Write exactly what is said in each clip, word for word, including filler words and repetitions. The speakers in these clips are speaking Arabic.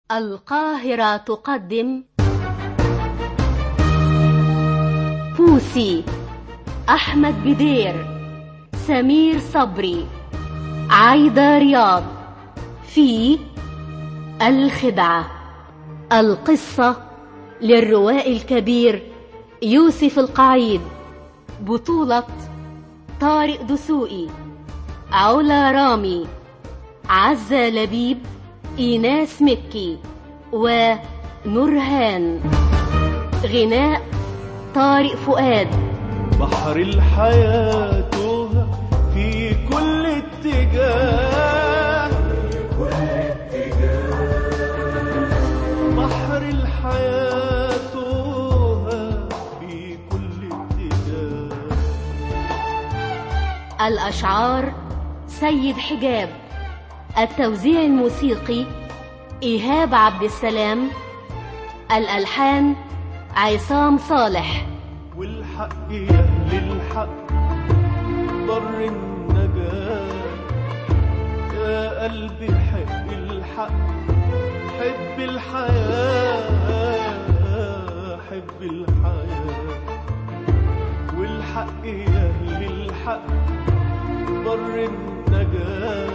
القاهرة تقدم بوسي، أحمد بدير، سمير صبري، عايدة رياض. في الخدعة. القصة للروائي الكبير يوسف القعيد، بطولة طارق دسوقي، علا رامي، عزة لبيب، إيناس مكي ونورهان. غناء طارق فؤاد. بحر الحياة توه في كل اتجاه، كل اتجاه. بحر الحياة توه في كل اتجاه. الأشعار سيد حجاب. التوزيع الموسيقي إيهاب عبد السلام. الألحان عصام صالح. والحق يا أهل الحق ضر النجاة، يا قلبي حب الحق، حب الحياة، حب الحياة. والحق يا أهل الحق ضر النجاة،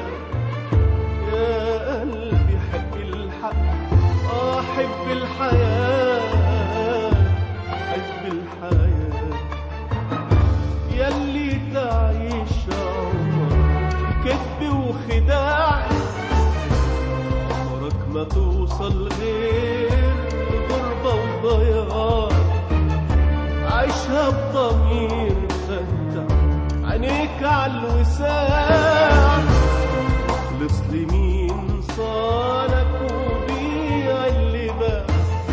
يا قلبي حب الحق، آه حب الحياة، حب الحياة. ياللي تعيش عمرك كذب وخداع، عمرك ما توصل غير غربة وضياع. عيشها بضمير فتح عينيك عالوساع، خلص لمين صالك وبيع اللي باع.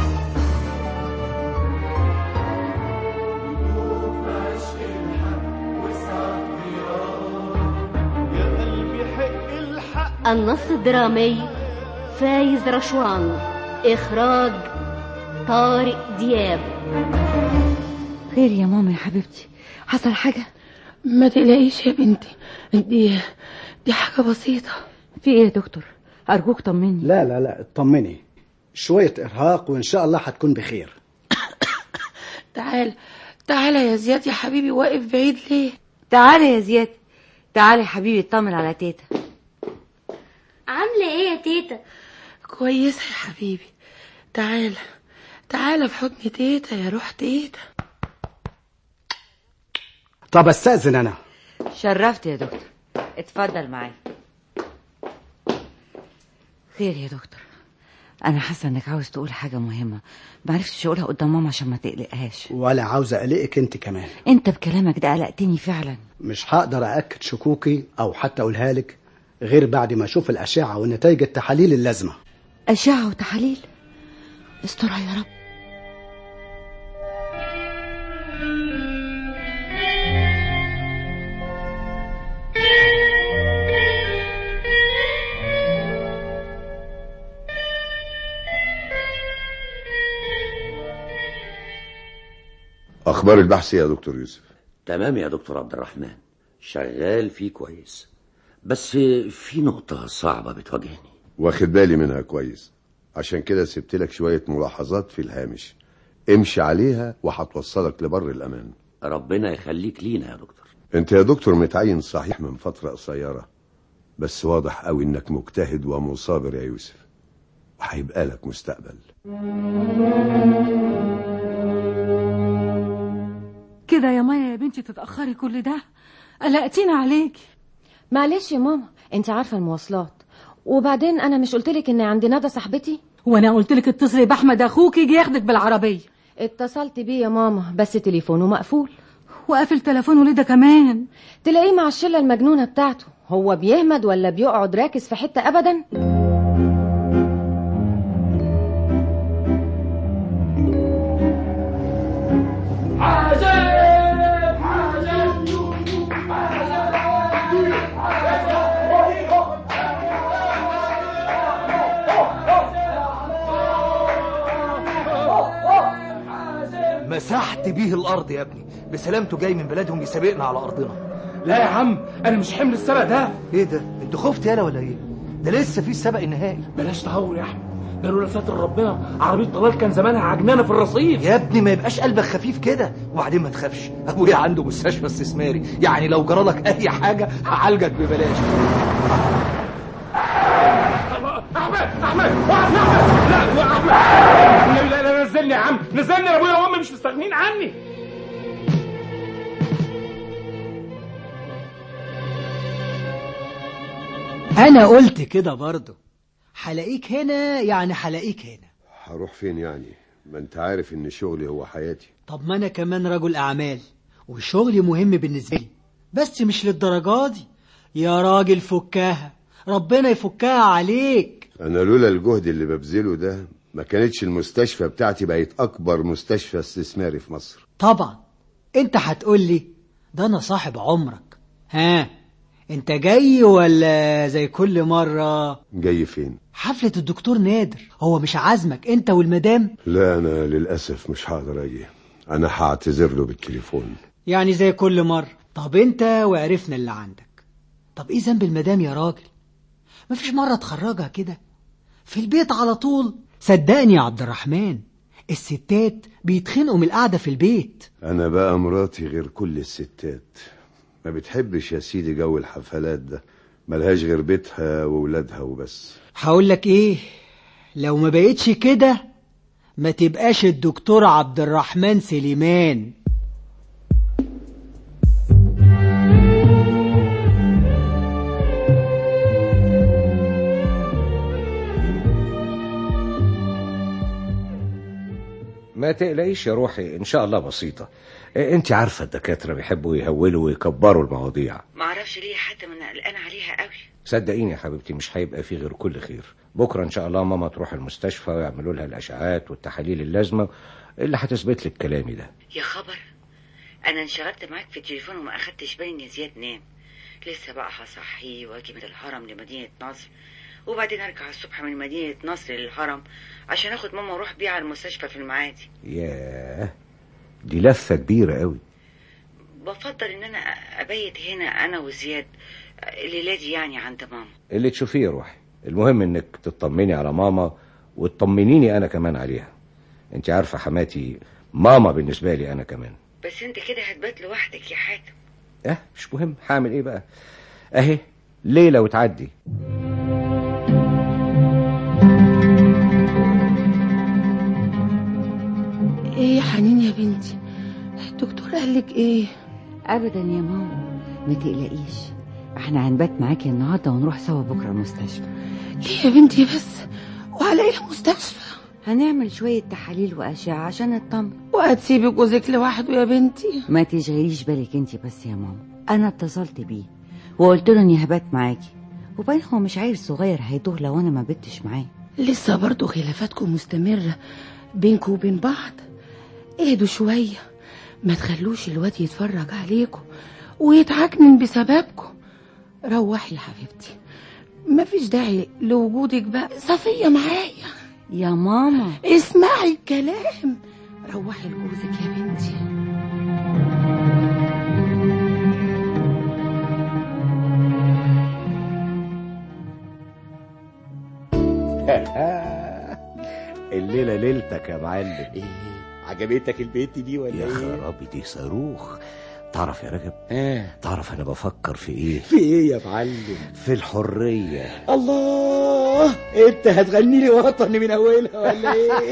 قلوب عشق الحق وسعة الضياع، يا قلبي حق الحق. النص الدرامي فايز رشوان. إخراج طارق دياب. خير يا ماما يا حبيبتي، حصل حاجة؟ ما تقلقيش يا بنتي، دي دي حاجة بسيطة. في ايه يا دكتور؟ أرجوك طمني. لا لا لا اطمني، شوية إرهاق وإن شاء الله هتكون بخير. تعال تعال يا زياد يا حبيبي، واقف بعيد ليه؟ تعالي يا زياد، تعالي يا حبيبي اطمن على تيتا. عاملة ايه يا تيتا؟ كويسة يا حبيبي. تعال تعال في حضن تيتا يا روح تيتا. طب استأذن أنا. شرفت يا دكتور، اتفضل معايا. خير يا دكتور؟ أنا حاسة إنك عاوز تقول حاجة مهمة، معرفتش أقولها قدام ماما عشان ما تقلقهاش. ولا عاوز أقلقك أنت كمان. أنت بكلامك ده قلقتني فعلا. مش هقدر أأكد شكوكي أو حتى أقولها لك غير بعد ما أشوف الأشعة ونتائج التحاليل اللازمة. أشعة وتحاليل؟ استرها يا رب. أخبار البحث يا دكتور يوسف؟ تمام يا دكتور عبد الرحمن، شغال فيه كويس، بس في نقطة صعبة بتواجهني. واخد بالي منها كويس، عشان كده سبت لك شوية ملاحظات في الهامش، امشي عليها وهتوصلك لبر الأمان. ربنا يخليك لينا يا دكتور. انت يا دكتور متعين صحيح من فترة قصيرة، بس واضح قوي انك مجتهد ومصابر يا يوسف، وهيبقى لك مستقبل. كده يا مايا يا بنتي تتأخري كل ده، قلقتينا عليكي. معلش يا ماما، انت عارفة المواصلات، وبعدين انا مش قلتلك ان عندي ندى صاحبتي؟ وانا قلتلك اتصلي باحمد اخوك يجي ياخدك بالعربية. اتصلت بيه يا ماما بس تليفونه مقفول. وقافل تليفونه ليه ده كمان؟ تلاقيه مع الشلة المجنونة بتاعته، هو بيهمد ولا بيقعد راكز في حتة ابدا؟ مسحت بيه الارض يا ابني، بسلامته جاي من بلادهم يسابقنا على ارضنا. لا يا عم، انا مش حمل السبق ده. ايه ده؟ انت خفت يالا ولا ايه؟ ده لسه في السبق النهائي. بلاش تهور يا احمد، ده لولا ستر ربنا عربيه طلال كان زمانها عجنانه في الرصيف. يا ابني ما يبقاش قلبك خفيف كده، وبعدين ما تخافش، ابويا عنده مستشفى استثماري، يعني لو جرالك اي حاجه هعالجك ببلاش. احمد احمد وقف يا احمد. لا يا احمد لا لا نزلني يا عم، نزلني يا ابويا وامي مش مستغنين عني. انا قلت كده برضه، حلاقيك هنا يعني حلاقيك هنا. هروح فين يعني؟ ما انت عارف ان شغلي هو حياتي. طب ما انا كمان رجل اعمال وشغلي مهم بالنسبه لي، بس مش للدرجه دي يا راجل. فكها، ربنا يفكها عليك. انا لولا الجهد اللي ببذله ده ما كانتش المستشفى بتاعتي بقت اكبر مستشفى استثماري في مصر. طبعا انت هتقول لي ده انا صاحب عمرك. ها انت جاي ولا زي كل مرة؟ جاي فين؟ حفلة الدكتور نادر، هو مش عازمك انت والمدام؟ لا انا للأسف مش هقدر اجي، انا هعتذر له بالتليفون. يعني زي كل مرة. طب انت وعرفنا اللي عندك، طب ايه ذنب المدام يا راجل؟ مفيش مرة تخرجها كده في البيت على طول؟ صدقني يا عبد الرحمن، الستات بيتخنقوا من القعدة في البيت. انا بقى مراتي غير كل الستات، ما بتحبش يا سيدي جو الحفلات ده، ملهاش غير بيتها وولادها وبس. هقول لك ايه، لو ما بقيتش كده ما تبقاش الدكتور عبد الرحمن سليمان. ما تقلقيش يا روحي، ان شاء الله بسيطة. انت عارفة الدكاترة بيحبوا يهولوا ويكبروا المواضيع. ما اعرفش ليه حتى من قلقان عليها قوي. صدقيني يا حبيبتي مش هيبقى فيه غير كل خير. بكرة ان شاء الله ماما تروح المستشفى ويعملوا لها الاشعاعات والتحاليل اللازمة اللي هتثبت لك كلامي ده. يا خبر، انا انشغلت معاك في التليفون وما اخدتش بالي ان زياد نام. لسه بقى هصحيه واجي من الهرم لمدينة نصر، وبعدين ارجع الصبح من مدينة نصر للهرم عشان اخد ماما واروح بيها على المستشفى في المعادي. ياه، دي لفة كبيرة قوي. بفضل ان انا ابيت هنا انا وزياد الليلة دي يعني عند ماما. اللي تشوفيه يا روحي، المهم انك تطمني على ماما وتطمنيني انا كمان عليها. انت عارفة حماتي ماما بالنسبة لي انا كمان. بس انت كده هتبات لوحدك يا حاتم. اه مش مهم، هعمل ايه بقى، اهي ليلة وتعدي. ايه يا حنين يا بنتي، الدكتور قالك ايه؟ ابدا يا ماما ما تقلقيش، احنا هنبات معاكي النهارده ونروح سوا بكره المستشفى. ليه يا بنتي بس؟ وعلى ايه المستشفى؟ هنعمل شويه تحاليل واشعه عشان نطمن. وهتسيبي جوزك لوحده يا بنتي؟ ما تشغليش بالك انت بس يا ماما، انا اتصلت بيه وقلت له اني هبات معاكي، وبعدين هو مش عيل صغير هيتوه لو انا ما بتش معاه. لسه برضو خلافاتكم مستمره بينكم وبين بعض؟ اهدوا شويه، ما تخلوش الواد يتفرج عليكم ويتعكنن بسببكم. روحي يا حبيبتي، مفيش داعي لوجودك بقى. صفية معايا يا ماما، اسمعي الكلام. روحي لجوزك يا بنتي. الليلة ليلتك يا معلم. ايه عجبتك البيت دي ولا يا ايه؟ خرابي دي صاروخ. تعرف يا رجب، آه. تعرف انا بفكر في ايه؟ في ايه يا معلم؟ في الحرية. الله، انت هتغني لي وطني من اولها ولا ايه؟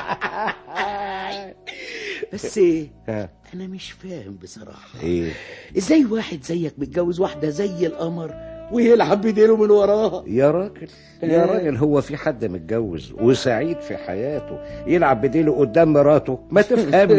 بس ايه، انا مش فاهم بصراحة. ايه ازاي واحد زيك متجوز واحدة زي القمر ويلعب بديله من وراها؟ يا راجل يا راجل، هو في حد متجوز وسعيد في حياته يلعب بديله قدام مراته؟ ما تفهم.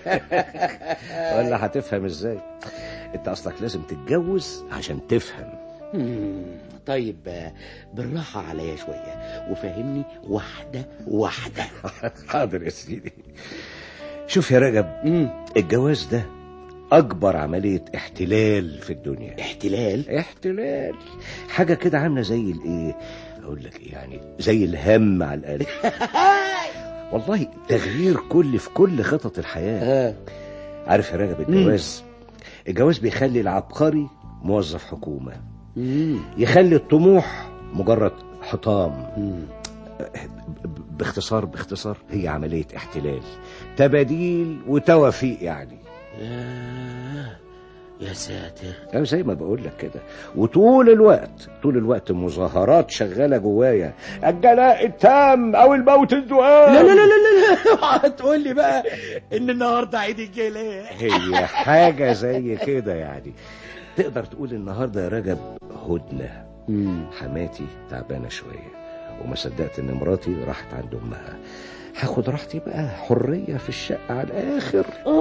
ولا هتفهم ازاي؟ انت اصلك لازم تتجوز عشان تفهم. طيب بالراحة عليا شوية وفهمني واحدة واحدة. حاضر يا سيدي. شوف يا رجب، الجواز ده اكبر عملية احتلال في الدنيا. احتلال؟ احتلال حاجة كده عاملة زي الايه، اقول لك ايه يعني، زي الهم على القلب. والله تغيير كل في كل خطط الحياة. عارف يا رجب، الجواز الجواز بيخلي العبقري موظف حكومة، يخلي الطموح مجرد حطام، باختصار باختصار هي عملية احتلال، تباديل وتوافيق يعني. ياه يا ساتر. أنا زي ما بقول لك كده، وطول الوقت طول الوقت مظاهرات شغالة جوايا، الجلاء التام أو الموت الدؤام. لا لا لا لا لا تقول لي بقى إن النهارده عيد الجلاء. هي حاجة زي كده يعني. تقدر تقول النهارده يا رجب هدنة. حماتي تعبانة شوية، وما صدقت إن مراتي راحت عند أمها. هاخد راحتي بقى، حرية في الشقة على الآخر.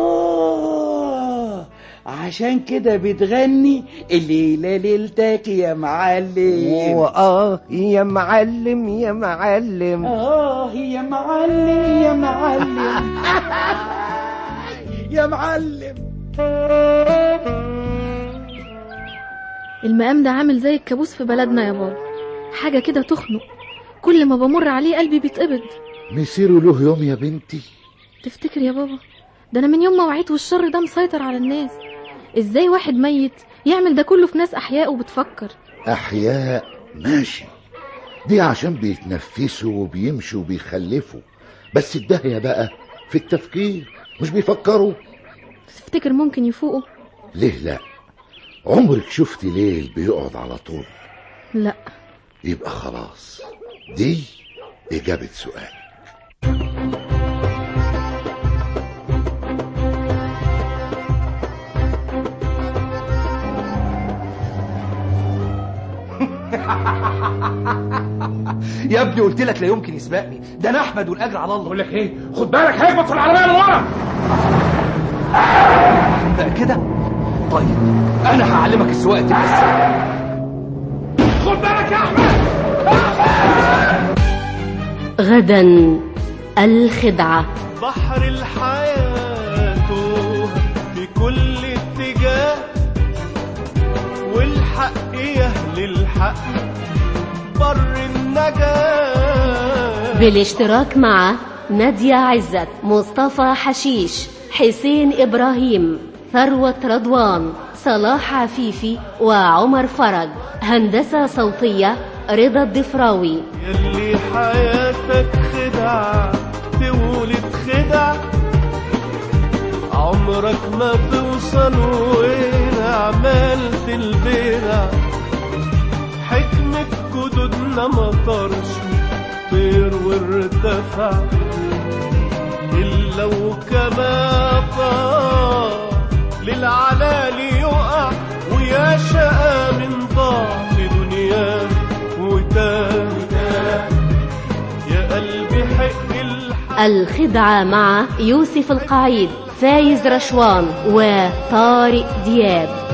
آه عشان كده بتغني الليلة ليلتك يا معلم. آه يا معلم يا معلم. آه يا معلم يا معلم يا معلم. المقام ده عامل زي الكابوس في بلدنا يا بابا، حاجة كده تخنق، كل ما بمر عليه قلبي بيتقبض. مسيره له يوم يا بنتي. تفتكر يا بابا؟ ده انا من يوم ما وعيت والشر ده مسيطر على الناس. ازاي واحد ميت يعمل ده كله في ناس احياء وبتفكر؟ احياء ماشي، دي عشان بيتنفسوا وبيمشوا وبيخلفوا، بس الدهية بقى في التفكير، مش بيفكروا. تفتكر ممكن يفوقوا؟ ليه لا؟ عمرك شفتي ليل بيقعد على طول؟ لا. يبقى خلاص دي إجابة سؤال. يا ابني قلت لك لا يمكن يسبقني، ده انا احمد والاجر على الله. بقول لك ايه، خد بالك هيخبط في العربيه من ورا. بقى كده طيب انا هعلمك السواقه تبقى ازاي. خد بالك يا احمد. غدا الخدعة. بحر الحياة في كل اتجاه، والحق يهل الحق بر النجاة. بالاشتراك مع نادية عزت، مصطفى حشيش، حسين إبراهيم، ثروة رضوان، صلاح عفيفي، وعمر فرج. هندسة صوتية رضا الضفراوي. يلي حياتك خدعة تولد خدع، عمرك ما توصل وين عملت البدع. حكمة جدودنا ما طارش طير وارتفع، إلا وكما طار للعلالي يقع، ويا شقى من ضعف دنياه وتاه. يا قلبي حق الحق. الخدعة مع يوسف القعيد، فايز رشوان، وطارق دياب.